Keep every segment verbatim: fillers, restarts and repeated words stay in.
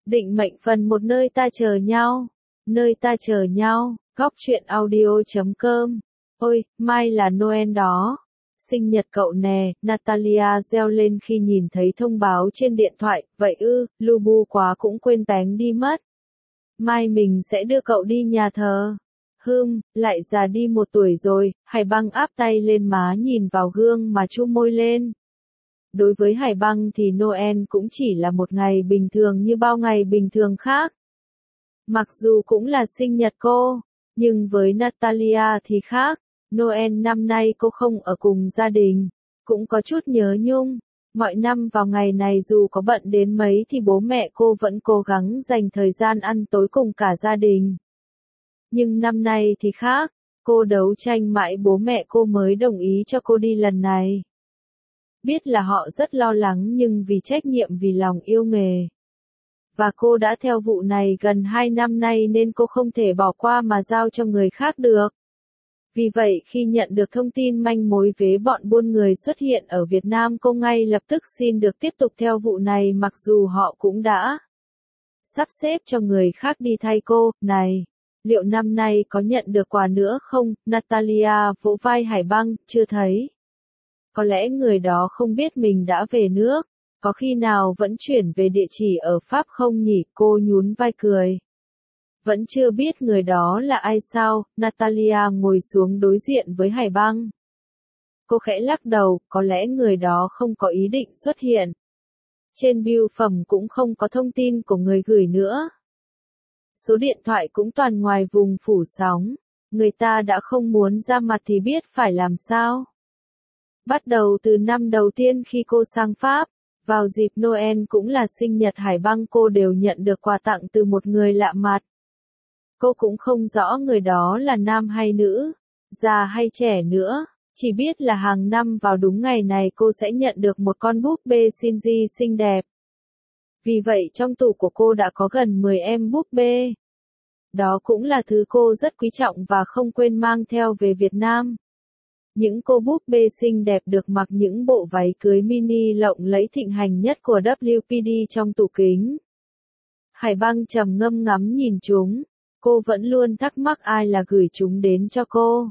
Định mệnh phần một nơi ta chờ nhau. Nơi ta chờ nhau. Góc truyện audio chấm com. Ôi, mai là Noel đó. Sinh nhật cậu nè, Natalia reo lên khi nhìn thấy thông báo trên điện thoại. Vậy ư, lu bu quá cũng quên bánh đi mất. Mai mình sẽ đưa cậu đi nhà thờ. Hưm, lại già đi một tuổi rồi. Hải Băng áp tay lên má nhìn vào gương mà chu môi lên. Đối với Hải Băng thì Noel cũng chỉ là một ngày bình thường như bao ngày bình thường khác. Mặc dù cũng là sinh nhật cô, nhưng với Natalia thì khác. Noel năm nay cô không ở cùng gia đình, cũng có chút nhớ nhung. Mọi năm vào ngày này dù có bận đến mấy thì bố mẹ cô vẫn cố gắng dành thời gian ăn tối cùng cả gia đình. Nhưng năm nay thì khác, cô đấu tranh mãi bố mẹ cô mới đồng ý cho cô đi lần này. Biết là họ rất lo lắng nhưng vì trách nhiệm vì lòng yêu nghề. Và cô đã theo vụ này gần hai năm nay nên cô không thể bỏ qua mà giao cho người khác được. Vì vậy khi nhận được thông tin manh mối về bọn buôn người xuất hiện ở Việt Nam cô ngay lập tức xin được tiếp tục theo vụ này mặc dù họ cũng đã sắp xếp cho người khác đi thay cô. Này, liệu năm nay có nhận được quà nữa không? Natalia vỗ vai Hải Băng, chưa thấy. Có lẽ người đó không biết mình đã về nước, có khi nào vẫn chuyển về địa chỉ ở Pháp không nhỉ? Cô nhún vai cười. Vẫn chưa biết người đó là ai sao? Natalia ngồi xuống đối diện với Hải Băng. Cô khẽ lắc đầu, có lẽ người đó không có ý định xuất hiện. Trên bưu phẩm cũng không có thông tin của người gửi nữa. Số điện thoại cũng toàn ngoài vùng phủ sóng. Người ta đã không muốn ra mặt thì biết phải làm sao. Bắt đầu từ năm đầu tiên khi cô sang Pháp, vào dịp Noel cũng là sinh nhật Hải Băng cô đều nhận được quà tặng từ một người lạ mặt. Cô cũng không rõ người đó là nam hay nữ, già hay trẻ nữa, chỉ biết là hàng năm vào đúng ngày này cô sẽ nhận được một con búp bê Shinji xinh đẹp. Vì vậy trong tủ của cô đã có gần mười em búp bê. Đó cũng là thứ cô rất quý trọng và không quên mang theo về Việt Nam. Những cô búp bê xinh đẹp được mặc những bộ váy cưới mini lộng lẫy thịnh hành nhất của vê kép pê đê trong tủ kính. Hải Băng trầm ngâm ngắm nhìn chúng. Cô vẫn luôn thắc mắc ai là gửi chúng đến cho cô.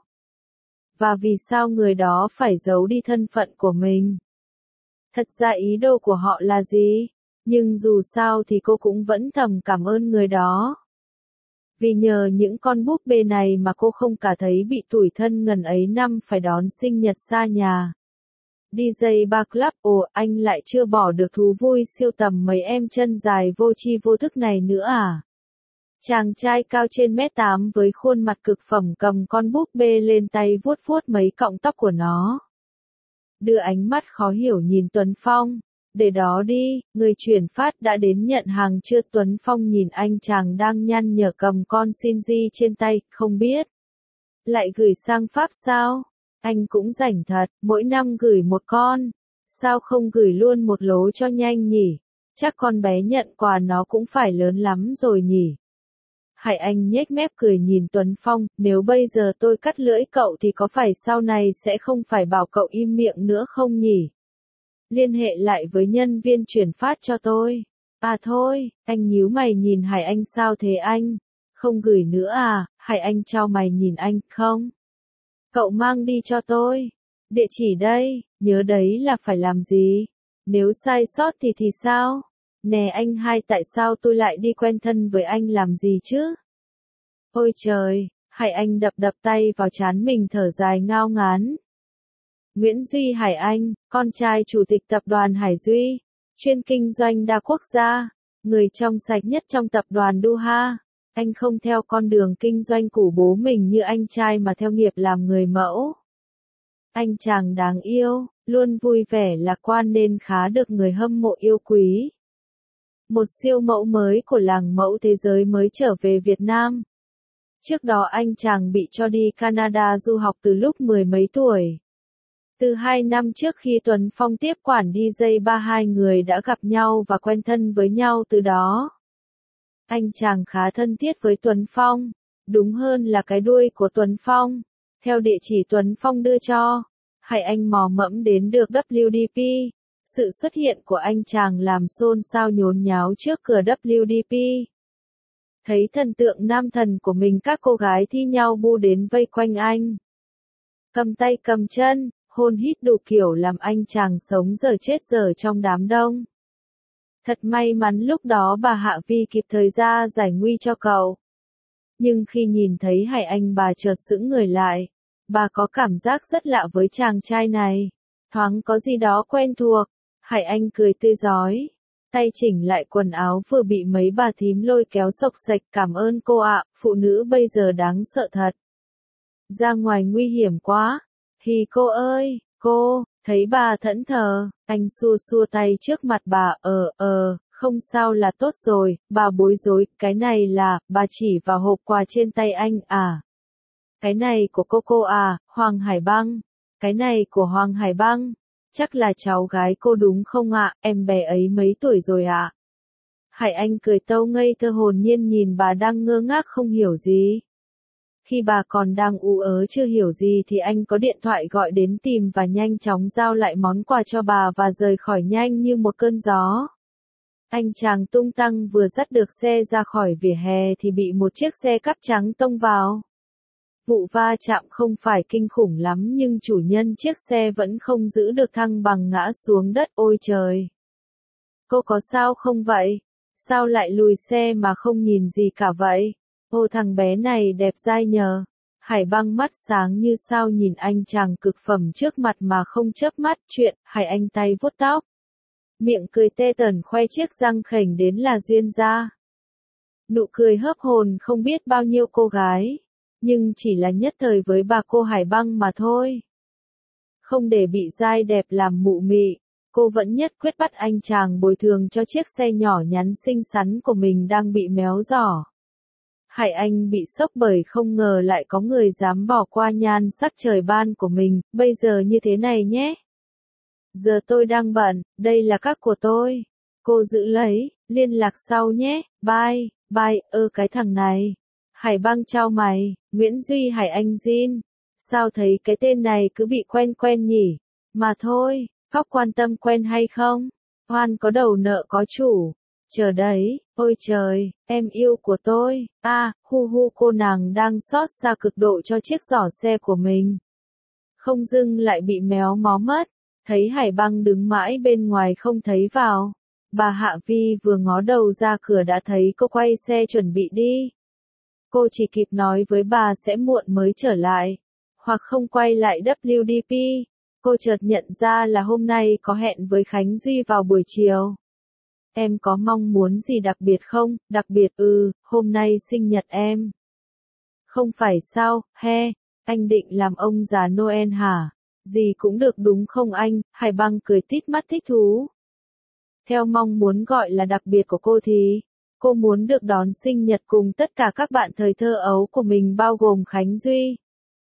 Và vì sao người đó phải giấu đi thân phận của mình. Thật ra ý đồ của họ là gì? Nhưng dù sao thì cô cũng vẫn thầm cảm ơn người đó. Vì nhờ những con búp bê này mà cô không cả thấy bị tủi thân ngần ấy năm phải đón sinh nhật xa nhà. đê gi Bar Club, ồ, anh lại chưa bỏ được thú vui siêu tầm mấy em chân dài vô tri vô thức này nữa à? Chàng trai cao trên mét tám với khuôn mặt cực phẩm cầm con búp bê lên tay vuốt vuốt mấy cọng tóc của nó. Đưa ánh mắt khó hiểu nhìn Tuấn Phong. Để đó đi, người chuyển phát đã đến nhận hàng chưa? Tuấn Phong nhìn anh chàng đang nhăn nhở cầm con Shinji trên tay, không biết. Lại gửi sang Pháp sao? Anh cũng rảnh thật, mỗi năm gửi một con. Sao không gửi luôn một lố cho nhanh nhỉ? Chắc con bé nhận quà nó cũng phải lớn lắm rồi nhỉ? Hải Anh nhếch mép cười nhìn Tuấn Phong, nếu bây giờ tôi cắt lưỡi cậu thì có phải sau này sẽ không phải bảo cậu im miệng nữa không nhỉ? Liên hệ lại với nhân viên chuyển phát cho tôi. À thôi, anh nhíu mày nhìn Hải Anh, sao thế anh? Không gửi nữa à? Hải Anh chau mày nhìn anh, không? Cậu mang đi cho tôi. Địa chỉ đây, nhớ đấy là phải làm gì? Nếu sai sót thì thì sao? Nè anh hai, tại sao tôi lại đi quen thân với anh làm gì chứ? Ôi trời, Hải Anh đập đập tay vào trán mình thở dài ngao ngán. Nguyễn Duy Hải Anh, con trai chủ tịch tập đoàn Hải Duy, chuyên kinh doanh đa quốc gia, người trong sạch nhất trong tập đoàn Duha. Anh không theo con đường kinh doanh của bố mình như anh trai mà theo nghiệp làm người mẫu. Anh chàng đáng yêu, luôn vui vẻ lạc quan nên khá được người hâm mộ yêu quý. Một siêu mẫu mới của làng mẫu thế giới mới trở về Việt Nam. Trước đó anh chàng bị cho đi Canada du học từ lúc mười mấy tuổi. Từ hai năm trước khi Tuấn Phong tiếp quản đê gi Bar hai người đã gặp nhau và quen thân với nhau từ đó. Anh chàng khá thân thiết với Tuấn Phong, đúng hơn là cái đuôi của Tuấn Phong. Theo địa chỉ Tuấn Phong đưa cho, Hải Anh mò mẫm đến được vê kép đê pê, Sự xuất hiện của anh chàng làm xôn xao nhốn nháo trước cửa vê kép đê pê. Thấy thần tượng nam thần của mình, các cô gái thi nhau bu đến vây quanh anh. Cầm tay cầm chân, hôn hít đủ kiểu làm anh chàng sống dở chết dở trong đám đông. Thật may mắn lúc đó bà Hạ Vi kịp thời ra giải nguy cho cậu. Nhưng khi nhìn thấy Hải Anh, bà chợt sững người lại. Bà có cảm giác rất lạ với chàng trai này. Thoáng có gì đó quen thuộc. Hải Anh cười tươi rói. Tay chỉnh lại quần áo vừa bị mấy bà thím lôi kéo xộc xệch. Cảm ơn cô ạ, phụ nữ bây giờ đáng sợ thật. Ra ngoài nguy hiểm quá. Hì cô ơi, cô, thấy bà thẫn thờ, anh xua xua tay trước mặt bà, ờ, ờ, không sao là tốt rồi, bà bối rối, cái này là, bà chỉ vào hộp quà trên tay anh, à. Cái này của cô cô à, Hoàng Hải Băng, cái này của Hoàng Hải Băng, chắc là cháu gái cô đúng không ạ, em bé ấy mấy tuổi rồi ạ. Hải Anh cười tâu ngây thơ hồn nhiên nhìn bà đang ngơ ngác không hiểu gì. Khi bà còn đang ú ớ chưa hiểu gì thì anh có điện thoại gọi đến tìm và nhanh chóng giao lại món quà cho bà và rời khỏi nhanh như một cơn gió. Anh chàng tung tăng vừa dắt được xe ra khỏi vỉa hè thì bị một chiếc xe cắp trắng tông vào. Vụ va chạm không phải kinh khủng lắm nhưng chủ nhân chiếc xe vẫn không giữ được thăng bằng ngã xuống đất. Ôi trời! Cô có sao không vậy? Sao lại lùi xe mà không nhìn gì cả vậy? Ô thằng bé này đẹp dai nhờ. Hải Băng mắt sáng như sao nhìn anh chàng cực phẩm trước mặt mà không chớp mắt. Chuyện, Hải Anh tay vuốt tóc. Miệng cười tê tởn khoe chiếc răng khểnh đến là duyên ra. Nụ cười hớp hồn không biết bao nhiêu cô gái. Nhưng chỉ là nhất thời với bà cô Hải Băng mà thôi. Không để bị dai đẹp làm mụ mị, cô vẫn nhất quyết bắt anh chàng bồi thường cho chiếc xe nhỏ nhắn xinh xắn của mình đang bị méo giỏ. Hải Anh bị sốc bởi không ngờ lại có người dám bỏ qua nhan sắc trời ban của mình, bây giờ như thế này nhé. Giờ tôi đang bận, đây là các của tôi. Cô giữ lấy, liên lạc sau nhé, bye, bye, ơ cái thằng này. Hải Băng chào mày, Nguyễn Duy Hải Anh Jin. Sao thấy cái tên này cứ bị quen quen nhỉ? Mà thôi, Khóc quan tâm quen hay không? Hoan có đầu nợ có chủ. Chờ đấy, ôi trời, em yêu của tôi, a à, hu hu cô nàng đang xót xa cực độ cho chiếc giỏ xe của mình. Không dưng lại bị méo mó mất, thấy Hải Băng đứng mãi bên ngoài không thấy vào. Bà Hạ Vi vừa ngó đầu ra cửa đã thấy cô quay xe chuẩn bị đi. Cô chỉ kịp nói với bà sẽ muộn mới trở lại, hoặc không quay lại vê kép đê pê. Cô chợt nhận ra là hôm nay có hẹn với Khánh Duy vào buổi chiều. Em có mong muốn gì đặc biệt không? Đặc biệt ừ, hôm nay sinh nhật em. Không phải sao, he, anh định làm ông già Noel hả? Gì cũng được đúng không anh? Hải Băng cười tít mắt thích thú. Theo mong muốn gọi là đặc biệt của cô thì, cô muốn được đón sinh nhật cùng tất cả các bạn thời thơ ấu của mình bao gồm Khánh Duy,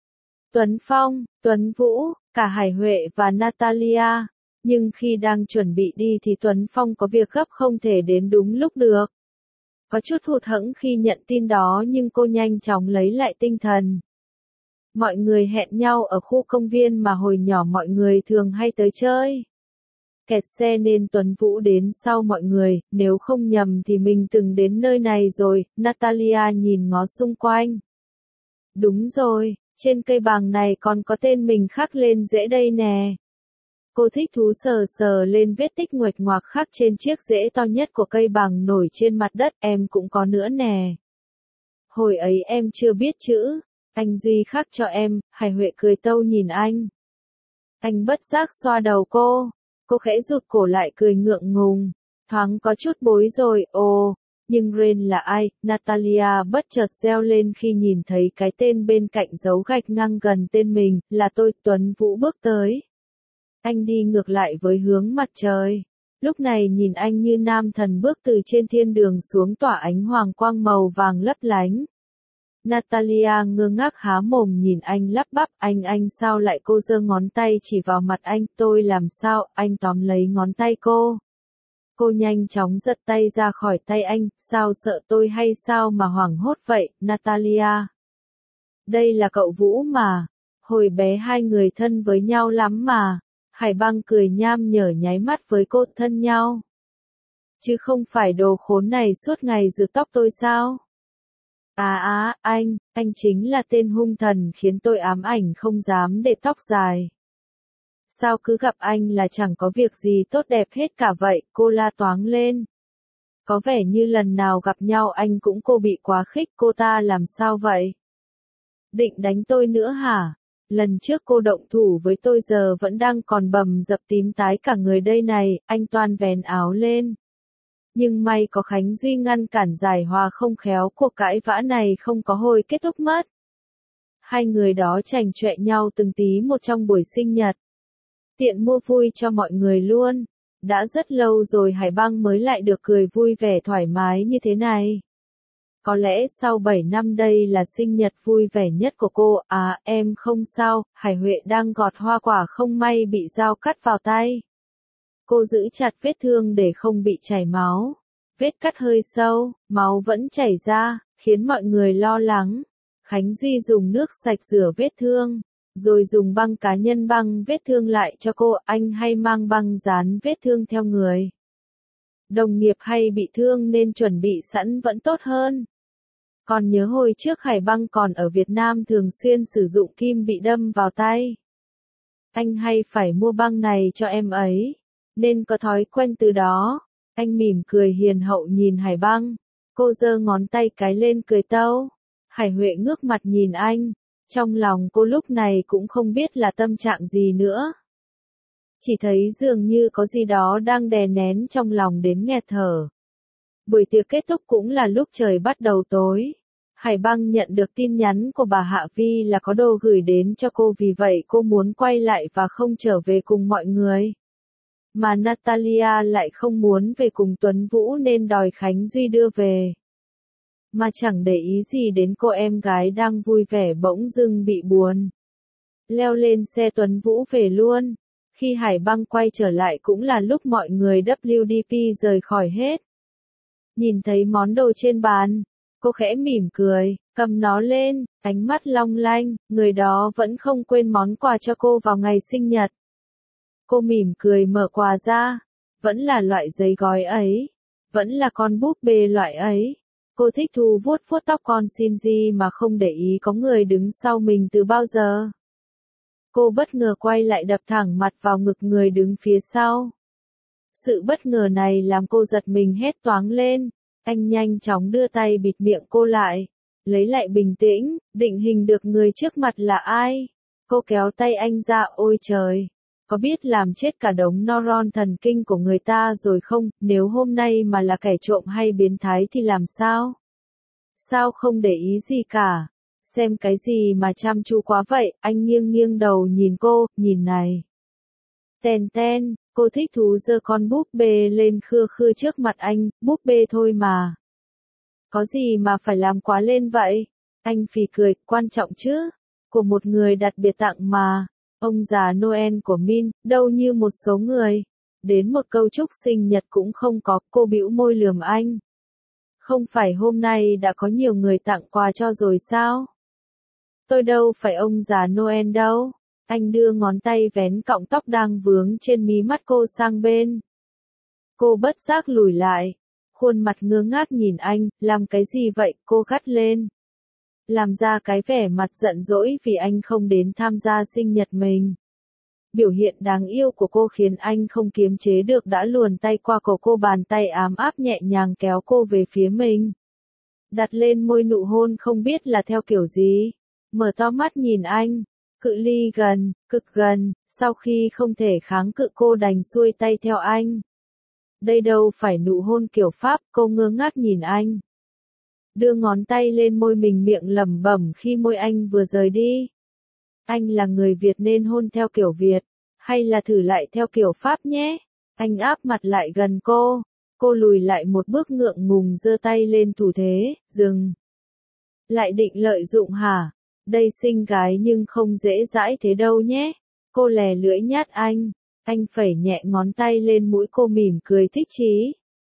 Tuấn Phong, Tuấn Vũ, cả Hải Huệ và Natalia. Nhưng khi đang chuẩn bị đi thì Tuấn Phong có việc gấp không thể đến đúng lúc được. Có chút hụt hẫng khi nhận tin đó nhưng cô nhanh chóng lấy lại tinh thần. Mọi người hẹn nhau ở khu công viên mà hồi nhỏ mọi người thường hay tới chơi. Kẹt xe nên Tuấn Vũ đến sau mọi người, nếu không nhầm thì mình từng đến nơi này rồi. Natalia nhìn ngó xung quanh. Đúng rồi, trên cây bàng này còn có tên mình khắc lên rễ đây nè. Cô thích thú sờ sờ lên vết tích nguệch ngoạc khắc trên chiếc rễ to nhất của cây bàng nổi trên mặt đất, em cũng có nữa nè. Hồi ấy em chưa biết chữ, anh Duy khắc cho em. Hải Huệ cười tâu nhìn anh. Anh bất giác xoa đầu cô, cô khẽ rụt cổ lại cười ngượng ngùng, thoáng có chút bối rồi. Ồ, nhưng Ren là ai? Natalia bất chợt reo lên khi nhìn thấy cái tên bên cạnh dấu gạch ngang gần tên mình, là tôi. Tuấn Vũ bước tới. Anh đi ngược lại với hướng mặt trời. Lúc này nhìn anh như nam thần bước từ trên thiên đường xuống tỏa ánh hoàng quang màu vàng lấp lánh. Natalia ngơ ngác há mồm nhìn anh lắp bắp, anh anh sao lại? Cô giơ ngón tay chỉ vào mặt anh, tôi làm sao? Anh tóm lấy ngón tay cô. Cô nhanh chóng giật tay ra khỏi tay anh, sao sợ tôi hay sao mà hoảng hốt vậy, Natalia? Đây là cậu Vũ mà, hồi bé hai người thân với nhau lắm mà. Hải Băng cười nham nhở nháy mắt với cô, thân nhau. Chứ không phải đồ khốn này suốt ngày rửa tóc tôi sao? À á, anh, anh chính là tên hung thần khiến tôi ám ảnh không dám để tóc dài. Sao cứ gặp anh là chẳng có việc gì tốt đẹp hết cả vậy, cô la toáng lên. Có vẻ như lần nào gặp nhau anh cũng cô bị quá khích, cô ta làm sao vậy? Định đánh tôi nữa hả? Lần trước cô động thủ với tôi giờ vẫn đang còn bầm dập tím tái cả người đây này, anh toan vén áo lên. Nhưng may có Khánh Duy ngăn cản, giải hòa không khéo cuộc cãi vã này không có hồi kết thúc mất. Hai người đó chảnh chọe nhau từng tí một trong buổi sinh nhật. Tiện mua vui cho mọi người luôn. Đã rất lâu rồi Hải Băng mới lại được cười vui vẻ thoải mái như thế này. Có lẽ sau bảy năm đây là sinh nhật vui vẻ nhất của cô. À, em không sao, Hải Huệ đang gọt hoa quả không may bị dao cắt vào tay. Cô giữ chặt vết thương để không bị chảy máu. Vết cắt hơi sâu, máu vẫn chảy ra, khiến mọi người lo lắng. Khánh Duy dùng nước sạch rửa vết thương, rồi dùng băng cá nhân băng vết thương lại cho cô. Anh hay mang băng dán vết thương theo người. Đồng nghiệp hay bị thương nên chuẩn bị sẵn vẫn tốt hơn. Còn nhớ hồi trước Hải Băng còn ở Việt Nam thường xuyên sử dụng kim bị đâm vào tay. Anh hay phải mua băng này cho em ấy, nên có thói quen từ đó. Anh mỉm cười hiền hậu nhìn Hải Băng. Cô giơ ngón tay cái lên cười tâu. Hải Huệ ngước mặt nhìn anh. Trong lòng cô lúc này cũng không biết là tâm trạng gì nữa. Chỉ thấy dường như có gì đó đang đè nén trong lòng đến nghẹt thở. Buổi tiệc kết thúc cũng là lúc trời bắt đầu tối. Hải Băng nhận được tin nhắn của bà Hạ Vi là có đồ gửi đến cho cô, vì vậy cô muốn quay lại và không trở về cùng mọi người. Mà Natalia lại không muốn về cùng Tuấn Vũ nên đòi Khánh Duy đưa về. Mà chẳng để ý gì đến cô em gái đang vui vẻ bỗng dưng bị buồn. Leo lên xe Tuấn Vũ về luôn. Khi Hải Băng quay trở lại cũng là lúc mọi người vê kép đê pê rời khỏi hết. Nhìn thấy món đồ trên bàn, cô khẽ mỉm cười, cầm nó lên, ánh mắt long lanh, người đó vẫn không quên món quà cho cô vào ngày sinh nhật. Cô mỉm cười mở quà ra, vẫn là loại giấy gói ấy, vẫn là con búp bê loại ấy. Cô thích thú vuốt vuốt tóc con Shinji mà không để ý có người đứng sau mình từ bao giờ. Cô bất ngờ quay lại đập thẳng mặt vào ngực người đứng phía sau. Sự bất ngờ này làm cô giật mình hét toáng lên. Anh nhanh chóng đưa tay bịt miệng cô lại, lấy lại bình tĩnh, định hình được người trước mặt là ai. Cô kéo tay anh ra, ôi trời, có biết làm chết cả đống neuron thần kinh của người ta rồi không? Nếu hôm nay mà là kẻ trộm hay biến thái thì làm sao? Sao không để ý gì cả? Xem cái gì mà chăm chú quá vậy? Anh nghiêng nghiêng đầu nhìn cô, nhìn này. Ten ten, cô thích thú giơ con búp bê lên khưa khưa trước mặt anh, búp bê thôi mà. Có gì mà phải làm quá lên vậy? Anh phì cười, quan trọng chứ, của một người đặc biệt tặng mà. Ông già Noel của Min, đâu như một số người. Đến một câu chúc sinh nhật cũng không có, cô bĩu môi lườm anh. Không phải hôm nay đã có nhiều người tặng quà cho rồi sao? Tôi đâu phải ông già Noel đâu. Anh đưa ngón tay vén cọng tóc đang vướng trên mí mắt cô sang bên. Cô bất giác lùi lại. Khuôn mặt ngơ ngác nhìn anh, làm cái gì vậy? Cô gắt lên. Làm ra cái vẻ mặt giận dỗi vì anh không đến tham gia sinh nhật mình. Biểu hiện đáng yêu của cô khiến anh không kiềm chế được đã luồn tay qua cổ cô, bàn tay ám áp nhẹ nhàng kéo cô về phía mình. Đặt lên môi nụ hôn không biết là theo kiểu gì. Mở to mắt nhìn anh. Cự ly gần, cực gần, sau khi không thể kháng cự cô đành xuôi tay theo anh. Đây đâu phải nụ hôn kiểu Pháp, cô ngơ ngác nhìn anh. Đưa ngón tay lên môi mình, miệng lẩm bẩm khi môi anh vừa rời đi. Anh là người Việt nên hôn theo kiểu Việt, hay là thử lại theo kiểu Pháp nhé? Anh áp mặt lại gần cô, cô lùi lại một bước ngượng ngùng giơ tay lên thủ thế, dừng. Lại định lợi dụng hả? Đây xinh gái nhưng không dễ dãi thế đâu nhé. Cô lè lưỡi nhát anh. Anh phẩy nhẹ ngón tay lên mũi cô, mỉm cười thích chí.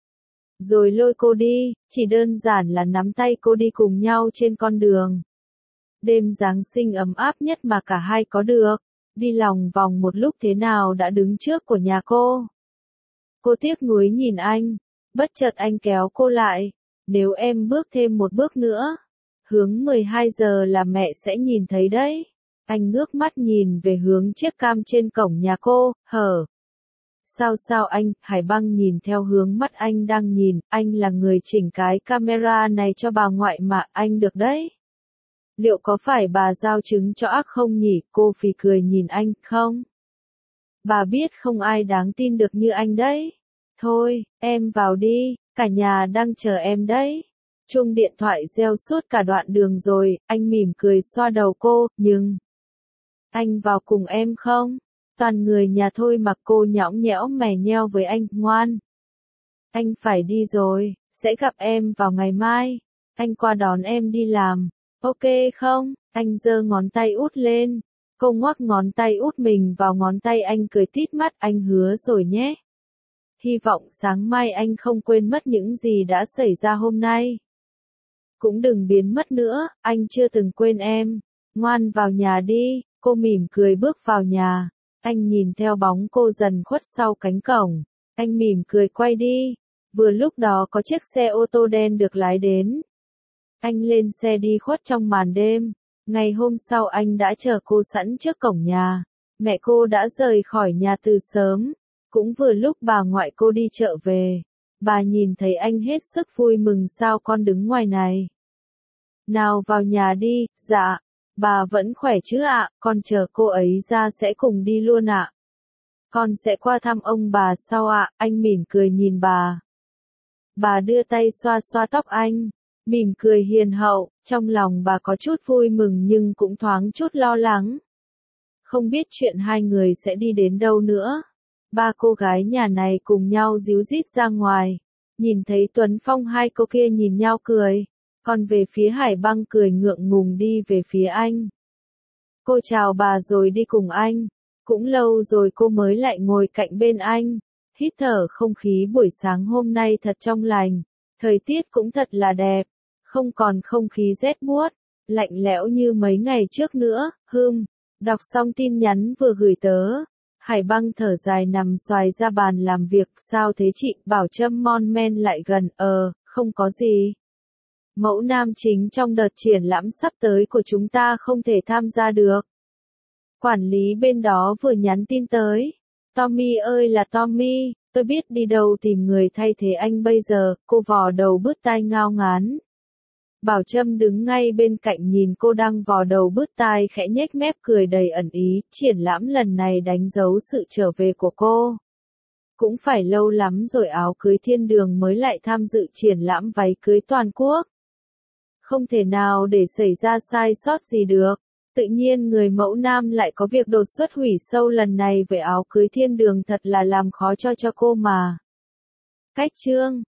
Rồi lôi cô đi, chỉ đơn giản là nắm tay cô đi cùng nhau trên con đường. Đêm Giáng sinh ấm áp nhất mà cả hai có được. đi lòng vòng một lúc thế nào đã đứng trước của nhà cô. Cô tiếc nuối nhìn anh, bất chợt anh kéo cô lại, nếu em bước thêm một bước nữa, hướng mười hai giờ là mẹ sẽ nhìn thấy đấy. Anh ngước mắt nhìn về hướng chiếc cam trên cổng nhà cô, hở. Sao sao anh, Hải Băng nhìn theo hướng mắt anh đang nhìn, anh là người chỉnh cái camera này cho bà ngoại mà, anh được đấy. Liệu có phải bà giao trứng cho ác không nhỉ? Cô phì cười nhìn anh, không. Bà biết không ai đáng tin được như anh đấy. Thôi, em vào đi, cả nhà đang chờ em đấy. Chuông điện thoại reo suốt cả đoạn đường rồi, anh mỉm cười xoa đầu cô, nhưng... Anh vào cùng em không? Toàn người nhà thôi mà cô nhõng nhẽo mè nheo với anh, ngoan. Anh phải đi rồi, sẽ gặp em vào ngày mai. Anh qua đón em đi làm, ok không? Anh giơ ngón tay út lên. Cô ngoắc ngón tay út mình vào ngón tay anh cười tít mắt, anh hứa rồi nhé. Hy vọng sáng mai anh không quên mất những gì đã xảy ra hôm nay. Cũng đừng biến mất nữa, anh chưa từng quên em. Ngoan vào nhà đi, cô mỉm cười bước vào nhà. Anh nhìn theo bóng cô dần khuất sau cánh cổng. Anh mỉm cười quay đi. Vừa lúc đó có chiếc xe ô tô đen được lái đến. Anh lên xe đi khuất trong màn đêm. Ngày hôm sau anh đã chờ cô sẵn trước cổng nhà. Mẹ cô đã rời khỏi nhà từ sớm. Cũng vừa lúc bà ngoại cô đi chợ về. Bà nhìn thấy anh hết sức vui mừng, sao con đứng ngoài này. Nào vào nhà đi, dạ. Bà vẫn khỏe chứ ạ, con chờ cô ấy ra sẽ cùng đi luôn ạ. Con sẽ qua thăm ông bà sau ạ, anh mỉm cười nhìn bà. Bà đưa tay xoa xoa tóc anh, mỉm cười hiền hậu, trong lòng bà có chút vui mừng nhưng cũng thoáng chút lo lắng. Không biết chuyện hai người sẽ đi đến đâu nữa. Ba cô gái nhà này cùng nhau díu dít ra ngoài, nhìn thấy Tuấn Phong hai cô kia nhìn nhau cười. Còn về phía Hải Băng cười ngượng ngùng đi về phía anh. Cô chào bà rồi đi cùng anh. Cũng lâu rồi cô mới lại ngồi cạnh bên anh. Hít thở không khí buổi sáng hôm nay thật trong lành. Thời tiết cũng thật là đẹp. Không còn không khí rét buốt, lạnh lẽo như mấy ngày trước nữa. Hừm, đọc xong tin nhắn vừa gửi tớ. Hải Băng thở dài nằm xoài ra bàn làm việc. Sao thế chị? Bảo Trâm mon men lại gần. Ờ, không có gì. Mẫu nam chính trong đợt triển lãm sắp tới của chúng ta không thể tham gia được. Quản lý bên đó vừa nhắn tin tới. Tommy ơi là Tommy, tôi biết đi đâu tìm người thay thế anh bây giờ. Cô vò đầu bứt tai ngao ngán. Bảo Trâm đứng ngay bên cạnh nhìn cô đang vò đầu bứt tai khẽ nhếch mép cười đầy ẩn ý. Triển lãm lần này đánh dấu sự trở về của cô. Cũng phải lâu lắm rồi áo cưới thiên đường mới lại tham dự triển lãm váy cưới toàn quốc. Không thể nào để xảy ra sai sót gì được. Tự nhiên người mẫu nam lại có việc đột xuất hủy show lần này về áo cưới thiên đường, thật là làm khó cho cho cô mà. Cách chương